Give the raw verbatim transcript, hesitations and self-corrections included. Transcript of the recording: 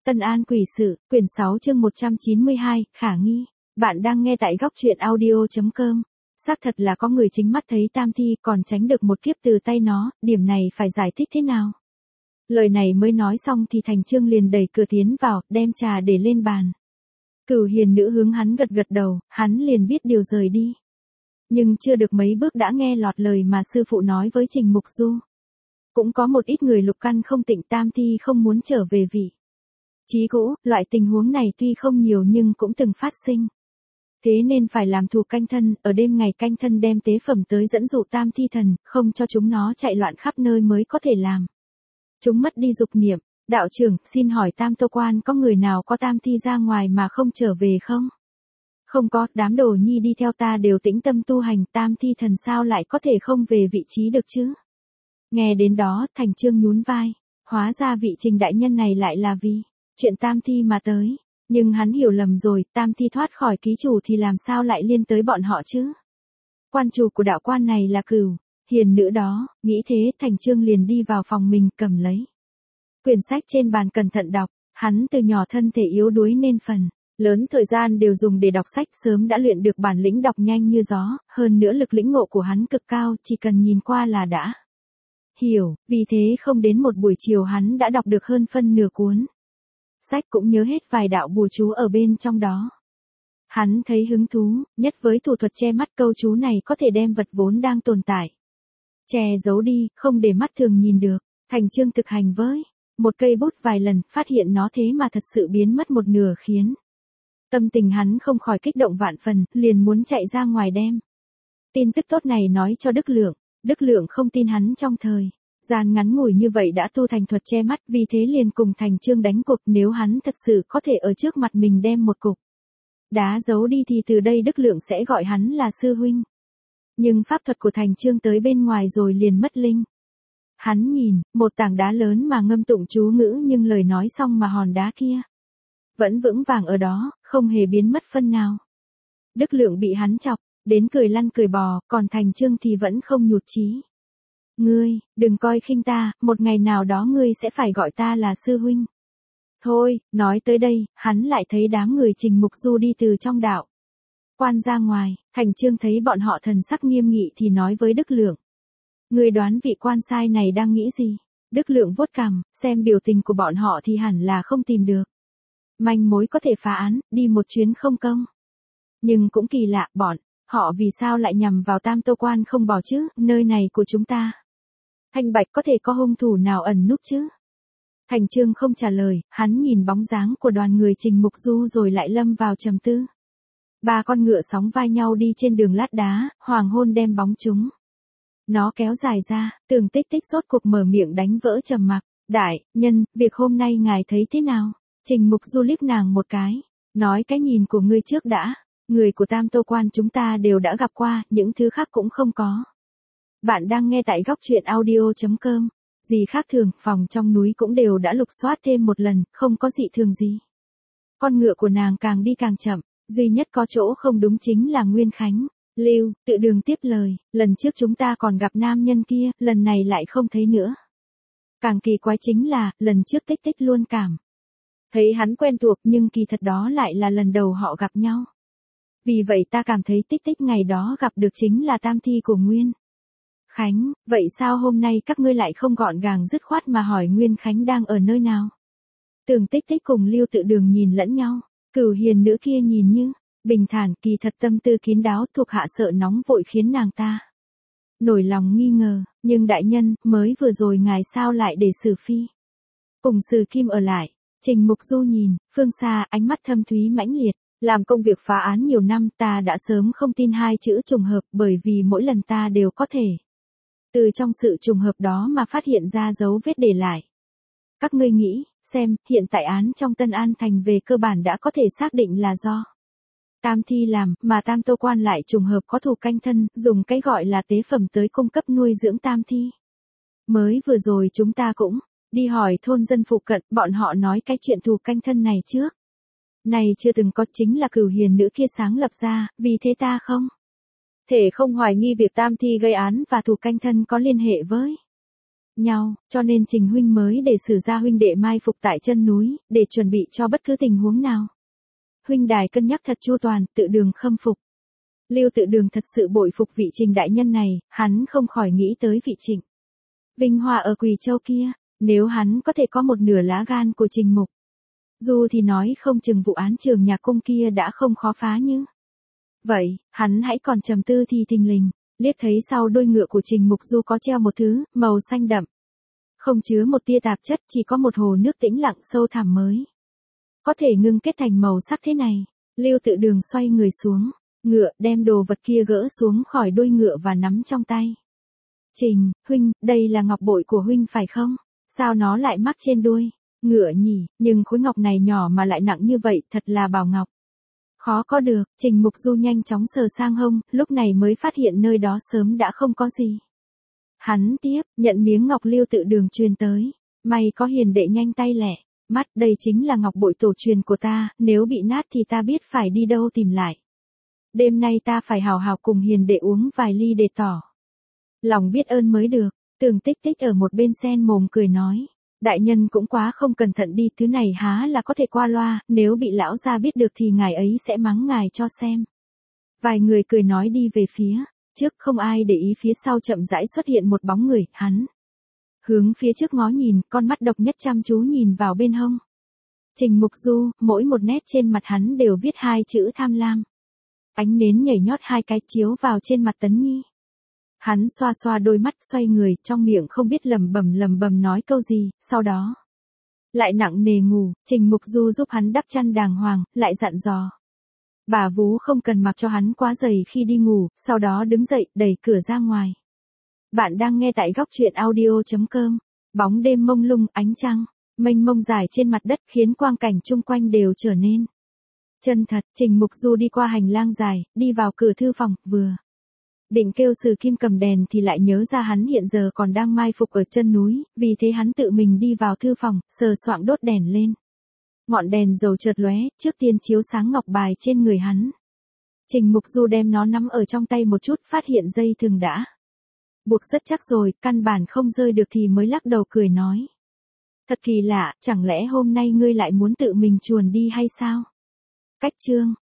Tân An quỷ sự, quyển sáu chương một trăm chín mươi hai, khả nghi. Bạn đang nghe tại góc truyện audio chấm com. Xác thật là có người chính mắt thấy tam thi còn tránh được một kiếp từ tay nó, điểm này phải giải thích thế nào? Lời này mới nói xong thì Thành Chương liền đẩy cửa tiến vào, đem trà để lên bàn. Cửu hiền nữ hướng hắn gật gật đầu, hắn liền biết điều rời đi. Nhưng chưa được mấy bước đã nghe lọt lời mà sư phụ nói với Trình Mục Du. Cũng có một ít người lục căn không tịnh tam thi không muốn trở về vị trí cũ, loại tình huống này tuy không nhiều nhưng cũng từng phát sinh. Thế nên phải làm thù canh thân, ở đêm ngày canh thân đem tế phẩm tới dẫn dụ tam thi thần, không cho chúng nó chạy loạn khắp nơi mới có thể làm. Chúng mất đi dục niệm. Đạo trưởng, xin hỏi Tam Tô Quan có người nào có tam thi ra ngoài mà không trở về không? Không có, đám đồ nhi đi theo ta đều tĩnh tâm tu hành, tam thi thần sao lại có thể không về vị trí được chứ? Nghe đến đó, Thành Chương nhún vai, hóa ra vị Trình đại nhân này lại là vì chuyện tam thi mà tới. Nhưng hắn hiểu lầm rồi, tam thi thoát khỏi ký chủ thì làm sao lại liên tới bọn họ chứ? Quan chủ của đạo quan này là Cửu hiền nữ đó, nghĩ thế Thành Chương liền đi vào phòng mình cầm lấy quyển sách trên bàn cẩn thận đọc. Hắn từ nhỏ thân thể yếu đuối nên phần lớn thời gian đều dùng để đọc sách, sớm đã luyện được bản lĩnh đọc nhanh như gió, hơn nữa lực lĩnh ngộ của hắn cực cao, chỉ cần nhìn qua là đã hiểu, vì thế không đến một buổi chiều hắn đã đọc được hơn phân nửa cuốn sách, cũng nhớ hết vài đạo bùa chú ở bên trong đó. Hắn thấy hứng thú, nhất với thủ thuật che mắt, câu chú này có thể đem vật vốn đang tồn tại che giấu đi, không để mắt thường nhìn được. Thành Chương thực hành với một cây bút vài lần, phát hiện nó thế mà thật sự biến mất một nửa, khiến tâm tình hắn không khỏi kích động vạn phần, liền muốn chạy ra ngoài đem tin tức tốt này nói cho Đức Lượng. Đức Lượng không tin hắn trong thời gian ngắn ngủi như vậy đã tu thành thuật che mắt, vì thế liền cùng Thành Chương đánh cuộc, nếu hắn thật sự có thể ở trước mặt mình đem một cục đá giấu đi thì từ đây Đức Lượng sẽ gọi hắn là sư huynh. Nhưng pháp thuật của Thành Chương tới bên ngoài rồi liền mất linh. Hắn nhìn, một tảng đá lớn mà ngâm tụng chú ngữ, nhưng lời nói xong mà hòn đá kia vẫn vững vàng ở đó, không hề biến mất phân nào. Đức Lượng bị hắn chọc đến cười lăn cười bò, còn Thành Chương thì vẫn không nhụt chí. Ngươi, đừng coi khinh ta, một ngày nào đó ngươi sẽ phải gọi ta là sư huynh. Thôi, nói tới đây, hắn lại thấy đám người Trình Mục Du đi từ trong đạo quan ra ngoài. Thành Chương thấy bọn họ thần sắc nghiêm nghị thì nói với Đức Lượng. Ngươi đoán vị quan sai này đang nghĩ gì? Đức Lượng vuốt cằm, xem biểu tình của bọn họ thì hẳn là không tìm được manh mối có thể phá án, đi một chuyến không công. Nhưng cũng kỳ lạ, bọn họ vì sao lại nhằm vào Tam Tô Quan không bỏ chứ, nơi này của chúng ta thanh bạch, có thể có hung thủ nào ẩn núp chứ? Thành Chương không trả lời, hắn nhìn bóng dáng của đoàn người Trình Mục Du rồi lại lâm vào trầm tư. Ba con ngựa sóng vai nhau đi trên đường lát đá, hoàng hôn đem bóng chúng nó kéo dài ra. Tường Tích Tích rốt cuộc mở miệng đánh vỡ trầm mặc. Đại nhân, việc hôm nay ngài thấy thế nào? Trình Mục Du liếc nàng một cái, nói cái nhìn của ngươi trước đã. Người của Tam Tô Quan chúng ta đều đã gặp qua, những thứ khác cũng không có. Bạn đang nghe tại góc truyện audio chấm com. Gì khác thường, phòng trong núi cũng đều đã lục soát thêm một lần, không có dị thường gì. Con ngựa của nàng càng đi càng chậm, duy nhất có chỗ không đúng chính là Nguyên Khánh. Lưu Tự Đường tiếp lời, lần trước chúng ta còn gặp nam nhân kia, lần này lại không thấy nữa. Càng kỳ quái chính là, lần trước Tích Tích luôn cảm thấy hắn quen thuộc, nhưng kỳ thật đó lại là lần đầu họ gặp nhau. Vì vậy ta cảm thấy Tích Tích ngày đó gặp được chính là tam thi của Nguyên Khánh. Vậy sao hôm nay các ngươi lại không gọn gàng dứt khoát mà hỏi Nguyên Khánh đang ở nơi nào? Tường Tích Tích cùng Lưu Tự Đường nhìn lẫn nhau. Cửu hiền nữ kia nhìn như bình thản, kỳ thật tâm tư kín đáo, thuộc hạ sợ nóng vội khiến nàng ta nổi lòng nghi ngờ. Nhưng đại nhân, mới vừa rồi ngài sao lại để Sử Phi cùng Sử Kim ở lại? Trình Mục Du nhìn phương xa, ánh mắt thâm thúy mãnh liệt. Làm công việc phá án nhiều năm, ta đã sớm không tin hai chữ trùng hợp, bởi vì mỗi lần ta đều có thể từ trong sự trùng hợp đó mà phát hiện ra dấu vết để lại. Các ngươi nghĩ xem, hiện tại án trong Tân An Thành về cơ bản đã có thể xác định là do tam thi làm, mà Tam Tô Quan lại trùng hợp có thù canh thân, dùng cái gọi là tế phẩm tới cung cấp nuôi dưỡng tam thi. Mới vừa rồi chúng ta cũng đi hỏi thôn dân phụ cận, bọn họ nói cái chuyện thù canh thân này trước này chưa từng có, chính là Cửu hiền nữ kia sáng lập ra, vì thế ta không thể không hoài nghi việc tam thi gây án và thù canh thân có liên hệ với nhau, cho nên Trình huynh mới để Sử gia huynh đệ mai phục tại chân núi, để chuẩn bị cho bất cứ tình huống nào. Huynh đài cân nhắc thật chu toàn, Tự Đường khâm phục. Lưu Tự Đường thật sự bội phục vị Trình đại nhân này, hắn không khỏi nghĩ tới vị Trịnh Vinh Hoa ở Quỳ Châu kia, nếu hắn có thể có một nửa lá gan của Trình Mục Du thì nói không chừng vụ án Trường Nhạc Cung kia đã không khó phá như. Vậy, hắn hãy còn trầm tư thì thình lình, liếc thấy sau đôi ngựa của Trình Mục Du có treo một thứ, màu xanh đậm. Không chứa một tia tạp chất, chỉ có một hồ nước tĩnh lặng sâu thẳm mới có thể ngưng kết thành màu sắc thế này. Lưu Tự Đường xoay người xuống ngựa, đem đồ vật kia gỡ xuống khỏi đuôi ngựa và nắm trong tay. Trình, huynh, đây là ngọc bội của huynh phải không? Sao nó lại mắc trên đuôi ngựa nhỉ, nhưng khối ngọc này nhỏ mà lại nặng như vậy, thật là bảo ngọc. Khó có được, Trình Mục Du nhanh chóng sờ sang hông, lúc này mới phát hiện nơi đó sớm đã không có gì. Hắn tiếp, nhận miếng ngọc Lưu Tự Đường truyền tới. May có hiền đệ nhanh tay lẹ, mắt, đây chính là ngọc bội tổ truyền của ta, nếu bị nát thì ta biết phải đi đâu tìm lại. Đêm nay ta phải hào hào cùng hiền đệ uống vài ly để tỏ lòng biết ơn mới được. Tường Tích Tích ở một bên sen mồm cười nói. Đại nhân cũng quá không cẩn thận đi, thứ này há là có thể qua loa, nếu bị lão gia biết được thì ngài ấy sẽ mắng ngài cho xem. Vài người cười nói đi về phía trước, không ai để ý phía sau chậm rãi xuất hiện một bóng người, hắn hướng phía trước ngó nhìn, con mắt độc nhất chăm chú nhìn vào bên hông Trình Mục Du, mỗi một nét trên mặt hắn đều viết hai chữ tham lam. Ánh nến nhảy nhót hai cái chiếu vào trên mặt Tấn Nhi. Hắn xoa xoa đôi mắt, xoay người, trong miệng không biết lầm bầm lầm bầm nói câu gì, sau đó lại nặng nề ngủ. Trình Mục Du giúp hắn đắp chăn đàng hoàng, lại dặn dò bà vú không cần mặc cho hắn quá dày khi đi ngủ, sau đó đứng dậy, đẩy cửa ra ngoài. Bạn đang nghe tại góc truyện audio chấm com. Bóng đêm mông lung, ánh trăng mênh mông dài trên mặt đất khiến quang cảnh chung quanh đều trở nên chân thật. Trình Mục Du đi qua hành lang dài, đi vào cửa thư phòng, vừa định kêu Sử Kim cầm đèn thì lại nhớ ra hắn hiện giờ còn đang mai phục ở chân núi, vì thế hắn tự mình đi vào thư phòng, sờ soạng đốt đèn lên. Ngọn đèn dầu chợt lóe, trước tiên chiếu sáng ngọc bài trên người hắn. Trình Mục Du đem nó nắm ở trong tay một chút, phát hiện dây thừng đã buộc rất chắc rồi, căn bản không rơi được thì mới lắc đầu cười nói. Thật kỳ lạ, chẳng lẽ hôm nay ngươi lại muốn tự mình chuồn đi hay sao? Cách chương